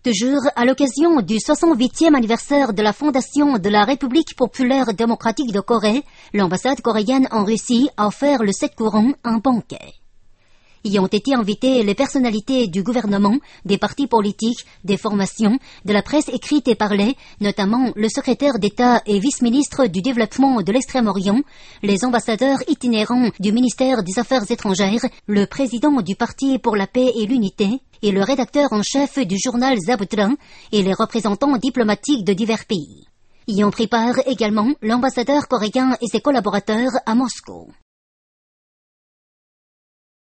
Toujours à l'occasion du 68e anniversaire de la fondation de la République populaire démocratique de Corée, l'ambassade coréenne en Russie a offert le 7 courants un banquet. Y ont été invités les personnalités du gouvernement, des partis politiques, des formations, de la presse écrite et parlée, notamment le secrétaire d'État et vice-ministre du développement de l'Extrême-Orient, les ambassadeurs itinérants du ministère des Affaires étrangères, le président du Parti pour la paix et l'unité, et le rédacteur en chef du journal Zabutlan, et les représentants diplomatiques de divers pays. Y ont pris part également l'ambassadeur coréen et ses collaborateurs à Moscou.